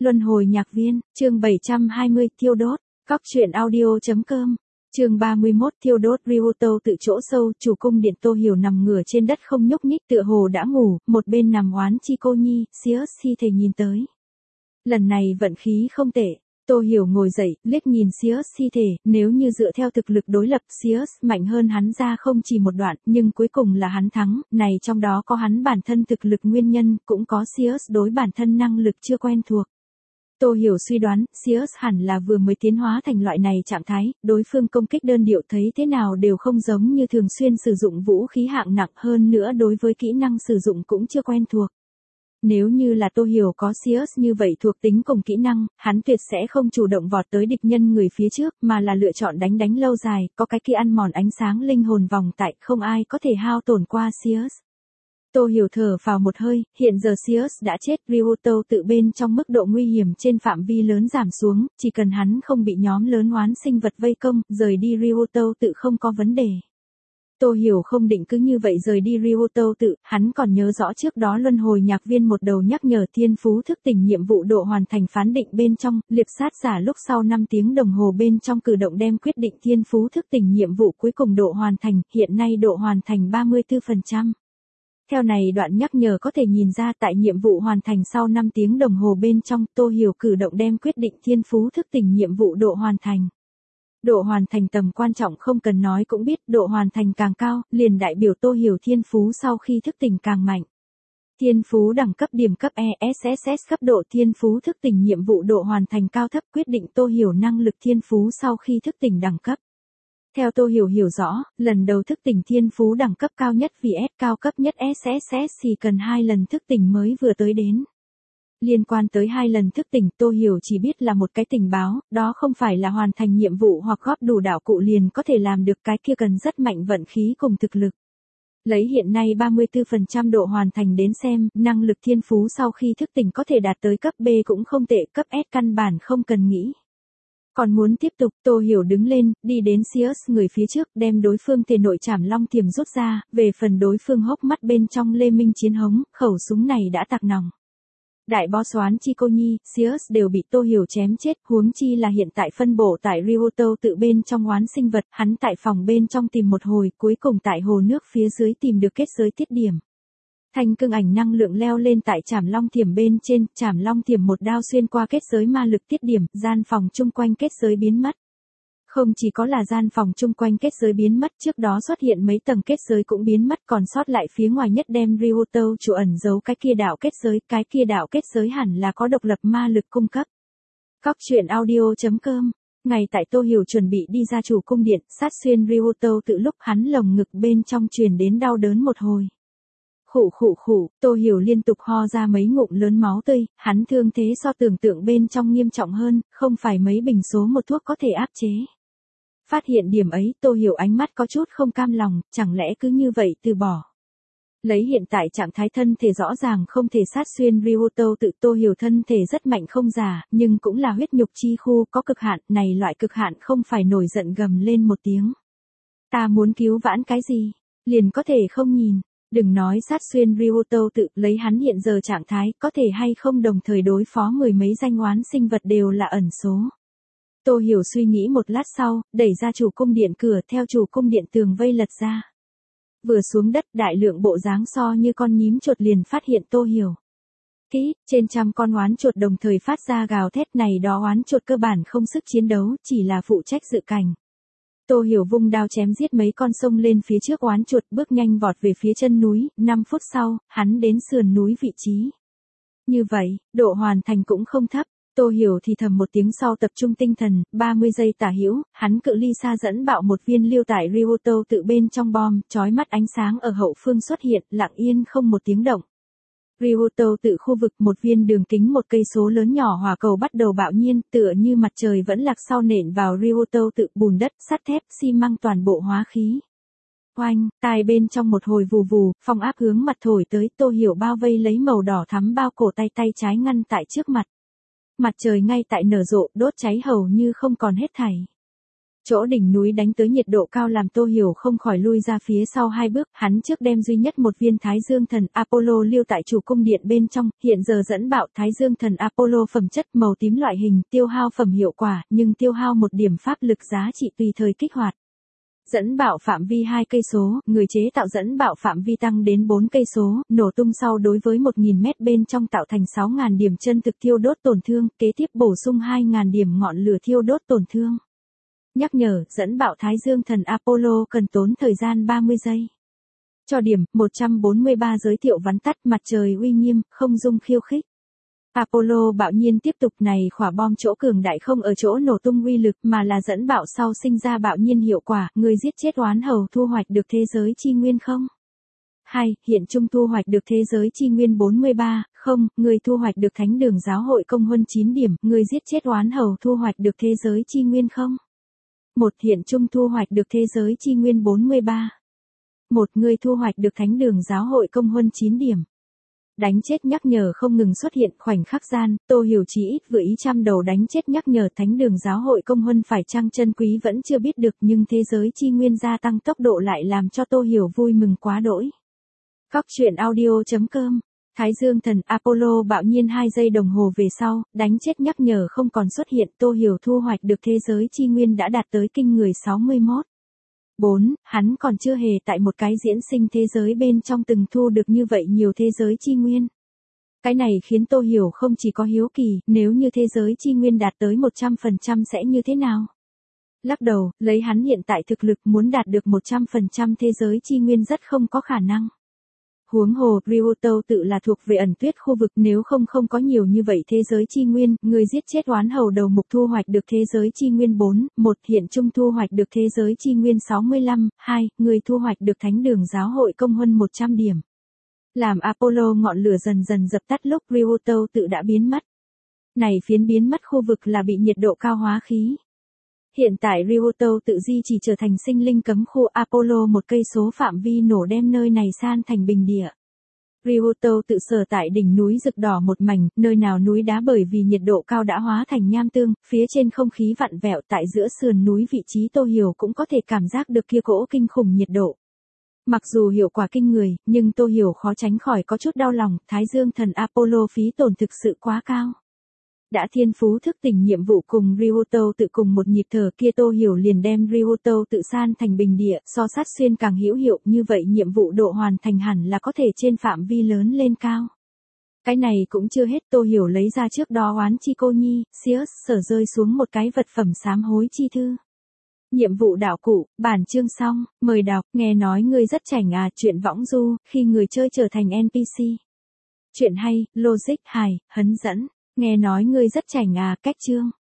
Luân hồi nhạc viên, chương 720, thiêu đốt, cóc truyện audio.com, chương 31, thiêu đốt. Ryuto tự chỗ sâu, chủ cung điện Tô Hiểu nằm ngửa trên đất không nhúc nhích tựa hồ đã ngủ, một bên nằm oán chi cô nhi, Sius thi thể nhìn tới. Lần này vận khí không tệ. Tô Hiểu ngồi dậy, liếc nhìn Sius thi thể, nếu như dựa theo thực lực đối lập, Sius mạnh hơn hắn ra không chỉ một đoạn, nhưng cuối cùng là hắn thắng, này trong đó có hắn bản thân thực lực nguyên nhân, cũng có Sius đối bản thân năng lực chưa quen thuộc. Tô Hiểu suy đoán, Sius hẳn là vừa mới tiến hóa thành loại này trạng thái, đối phương công kích đơn điệu thấy thế nào đều không giống như thường xuyên sử dụng vũ khí hạng nặng, hơn nữa đối với kỹ năng sử dụng cũng chưa quen thuộc. Nếu như là Tô Hiểu có Sius như vậy thuộc tính cùng kỹ năng, hắn tuyệt sẽ không chủ động vọt tới địch nhân người phía trước, mà là lựa chọn đánh lâu dài, có cái kia ăn mòn ánh sáng linh hồn vòng tại, không ai có thể hao tổn qua Sius. Tô Hiểu thở vào một hơi, hiện giờ Sius đã chết, Ryuto tự bên trong mức độ nguy hiểm trên phạm vi lớn giảm xuống, chỉ cần hắn không bị nhóm lớn oán sinh vật vây công, rời đi Ryuto tự không có vấn đề. Tô Hiểu không định cứ như vậy rời đi Ryuto tự, hắn còn nhớ rõ trước đó luân hồi nhạc viên một đầu nhắc nhở thiên phú thức tỉnh nhiệm vụ độ hoàn thành phán định bên trong, liệp sát giả lúc sau 5 tiếng đồng hồ bên trong cử động đem quyết định thiên phú thức tỉnh nhiệm vụ cuối cùng độ hoàn thành, hiện nay độ hoàn thành 34%. Theo này đoạn nhắc nhở có thể nhìn ra tại nhiệm vụ hoàn thành sau 5 tiếng đồng hồ bên trong, Tô Hiểu cử động đem quyết định thiên phú thức tỉnh nhiệm vụ độ hoàn thành. Độ hoàn thành tầm quan trọng không cần nói cũng biết, độ hoàn thành càng cao, liền đại biểu Tô Hiểu thiên phú sau khi thức tỉnh càng mạnh. Thiên phú đẳng cấp điểm cấp ESSS cấp độ thiên phú thức tỉnh nhiệm vụ độ hoàn thành cao thấp quyết định Tô Hiểu năng lực thiên phú sau khi thức tỉnh đẳng cấp. Theo Tô Hiểu hiểu rõ, lần đầu thức tỉnh thiên phú đẳng cấp cao nhất vì S cao cấp nhất SSS thì cần 2 lần thức tỉnh mới vừa tới đến. Liên quan tới 2 lần thức tỉnh, Tô Hiểu chỉ biết là một cái tình báo, đó không phải là hoàn thành nhiệm vụ hoặc góp đủ đạo cụ liền có thể làm được, cái kia cần rất mạnh vận khí cùng thực lực. Lấy hiện nay 34% độ hoàn thành đến xem, năng lực thiên phú sau khi thức tỉnh có thể đạt tới cấp B cũng không tệ, cấp S căn bản không cần nghĩ. Còn muốn tiếp tục, Tô Hiểu đứng lên, đi đến Sius người phía trước, đem đối phương thể nội trảm long thiềm rút ra, về phần đối phương hốc mắt bên trong lê minh chiến hống, khẩu súng này đã tạc nòng. Đại boss oán chi cô nhi, Sius đều bị Tô Hiểu chém chết, huống chi là hiện tại phân bổ tại Ryuto tự bên trong oán sinh vật, hắn tại phòng bên trong tìm một hồi, cuối cùng tại hồ nước phía dưới tìm được kết giới tiết điểm. Thanh cương ảnh năng lượng leo lên tại trảm long thiểm bên trên, trảm long thiểm một đao xuyên qua kết giới ma lực tiết điểm, gian phòng chung quanh kết giới biến mất. Không chỉ có là gian phòng chung quanh kết giới biến mất, trước đó xuất hiện mấy tầng kết giới cũng biến mất, còn sót lại phía ngoài nhất đem Ryuto chủ ẩn giấu cái kia đạo kết giới hẳn là có độc lập ma lực cung cấp. Cóc truyện audio.com. Ngày tại Tô Hiểu chuẩn bị đi ra chủ cung điện, sát xuyên Ryuto tự lúc hắn lồng ngực bên trong truyền đến đau đớn một hồi. Khụ, Tô Hiểu liên tục ho ra mấy ngụm lớn máu tươi, hắn thương thế so tưởng tượng bên trong nghiêm trọng hơn, không phải mấy bình số một thuốc có thể áp chế. Phát hiện điểm ấy, Tô Hiểu ánh mắt có chút không cam lòng, chẳng lẽ cứ như vậy từ bỏ. Lấy hiện tại trạng thái thân thể rõ ràng không thể sát xuyên Ryuto tự, Tô Hiểu thân thể rất mạnh không giả, nhưng cũng là huyết nhục chi khu có cực hạn, này loại cực hạn không phải nổi giận gầm lên một tiếng. Ta muốn cứu vãn cái gì, liền có thể không nhìn. Đừng nói sát xuyên Ryuto tự, lấy hắn hiện giờ trạng thái, có thể hay không đồng thời đối phó mười mấy danh oán sinh vật đều là ẩn số. Tô Hiểu suy nghĩ một lát sau, đẩy ra chủ cung điện cửa, theo chủ cung điện tường vây lật ra. Vừa xuống đất, đại lượng bộ dáng so như con nhím chuột liền phát hiện Tô Hiểu. Kỹ, trên trăm con oán chuột đồng thời phát ra gào thét, này đó oán chuột cơ bản không sức chiến đấu, chỉ là phụ trách dự cảnh. Tô Hiểu vung đao chém giết mấy con sông lên phía trước oán chuột, bước nhanh vọt về phía chân núi, 5 phút sau, hắn đến sườn núi vị trí. Như vậy, độ hoàn thành cũng không thấp. Tô Hiểu thì thầm một tiếng sau tập trung tinh thần, 30 giây tả hữu, hắn cự ly xa dẫn bạo một viên lưu tại Ryuto tự bên trong bom, chói mắt ánh sáng ở hậu phương xuất hiện, lặng yên không một tiếng động. Ryuto tự khu vực một viên đường kính 1 cây số lớn nhỏ hỏa cầu bắt đầu bạo nhiên, tựa như mặt trời vẫn lạc sau nện vào Ryuto tự, bùn đất, sắt thép, xi măng toàn bộ hóa khí. Oanh, tai bên trong một hồi vù vù, phong áp hướng mặt thổi tới, Tô Hiểu bao vây lấy màu đỏ thắm bao cổ tay trái ngăn tại trước mặt. Mặt trời ngay tại nở rộ, đốt cháy hầu như không còn hết thảy. Chỗ đỉnh núi đánh tới nhiệt độ cao làm Tô Hiểu không khỏi lui ra phía sau 2 bước, hắn trước đem duy nhất một viên Thái Dương thần Apollo lưu tại chủ cung điện bên trong, hiện giờ dẫn bạo Thái Dương thần Apollo phẩm chất màu tím loại hình, tiêu hao phẩm hiệu quả, nhưng tiêu hao một điểm pháp lực giá trị tùy thời kích hoạt. Dẫn bạo phạm vi 2 cây số, người chế tạo dẫn bạo phạm vi tăng đến 4 cây số, nổ tung sau đối với 1000 mét bên trong tạo thành 6000 điểm chân thực thiêu đốt tổn thương, kế tiếp bổ sung 2000 điểm ngọn lửa thiêu đốt tổn thương. Nhắc nhở, dẫn bạo Thái Dương thần Apollo cần tốn thời gian 30 giây. Cho điểm, 143 giới thiệu vắn tắt mặt trời uy nghiêm, không dung khiêu khích. Apollo bạo nhiên tiếp tục này khỏa bom chỗ cường đại không ở chỗ nổ tung uy lực mà là dẫn bạo sau sinh ra bạo nhiên hiệu quả, người giết chết oán hầu thu hoạch được thế giới chi nguyên không? 2. Hiện trung thu hoạch được thế giới chi nguyên 43, không, người thu hoạch được thánh đường giáo hội công huân 9 điểm, người giết chết oán hầu thu hoạch được thế giới chi nguyên không? 1. Hiện trung thu hoạch được thế giới chi nguyên 43. 1. Người thu hoạch được thánh đường giáo hội công huân 9 điểm. Đánh chết nhắc nhở không ngừng xuất hiện khoảnh khắc gian, Tô Hiểu chỉ ít vừa ý trăm đầu đánh chết nhắc nhở thánh đường giáo hội công huân phải chăng chân quý vẫn chưa biết được nhưng thế giới chi nguyên gia tăng tốc độ lại làm cho Tô Hiểu vui mừng quá đỗi. Các chuyện audio.com Thái Dương thần Apollo bạo nhiên 2 giây đồng hồ về sau, đánh chết nhắc nhở không còn xuất hiện, Tô Hiểu thu hoạch được thế giới chi nguyên đã đạt tới kinh người 61. 4. Hắn còn chưa hề tại một cái diễn sinh thế giới bên trong từng thu được như vậy nhiều thế giới chi nguyên. Cái này khiến Tô Hiểu không chỉ có hiếu kỳ, nếu như thế giới chi nguyên đạt tới 100% sẽ như thế nào? Lắc đầu, lấy hắn hiện tại thực lực muốn đạt được 100% thế giới chi nguyên rất không có khả năng. Huống hồ, Ryuto tự là thuộc về ẩn tuyết khu vực nếu không có nhiều như vậy thế giới chi nguyên, người giết chết oán hầu đầu mục thu hoạch được thế giới chi nguyên 4, 1 hiện trung thu hoạch được thế giới chi nguyên 65, 2, người thu hoạch được thánh đường giáo hội công huân 100 điểm. Làm Apollo ngọn lửa dần dần dập tắt lúc Ryuto tự đã biến mất. Này phiến biến mất khu vực là bị nhiệt độ cao hóa khí. Hiện tại Ryuto tự di chỉ trở thành sinh linh cấm khu Apollo một cây số phạm vi nổ đem nơi này san thành bình địa. Ryuto tự sở tại đỉnh núi rực đỏ một mảnh, nơi nào núi đá bởi vì nhiệt độ cao đã hóa thành nham tương, phía trên không khí vặn vẹo tại giữa sườn núi vị trí Tô Hiểu cũng có thể cảm giác được kia cỗ kinh khủng nhiệt độ. Mặc dù hiệu quả kinh người, nhưng Tô Hiểu khó tránh khỏi có chút đau lòng, Thái Dương thần Apollo phí tổn thực sự quá cao. Đã thiên phú thức tỉnh nhiệm vụ cùng Ryuto tự cùng một nhịp thở kia Tô Hiểu liền đem Ryuto tự san thành bình địa, so sát xuyên càng hữu hiệu như vậy nhiệm vụ độ hoàn thành hẳn là có thể trên phạm vi lớn lên cao. Cái này cũng chưa hết Tô Hiểu lấy ra trước đó oán chi cô nhi, Sius sở rơi xuống một cái vật phẩm sám hối chi thư. Nhiệm vụ đạo cụ, bản chương xong, mời đọc, nghe nói ngươi rất chảnh à, chuyện võng du, khi người chơi trở thành NPC. Chuyện hay, logic hài, hấn dẫn. Nghe nói ngươi rất chảnh à, cách chương.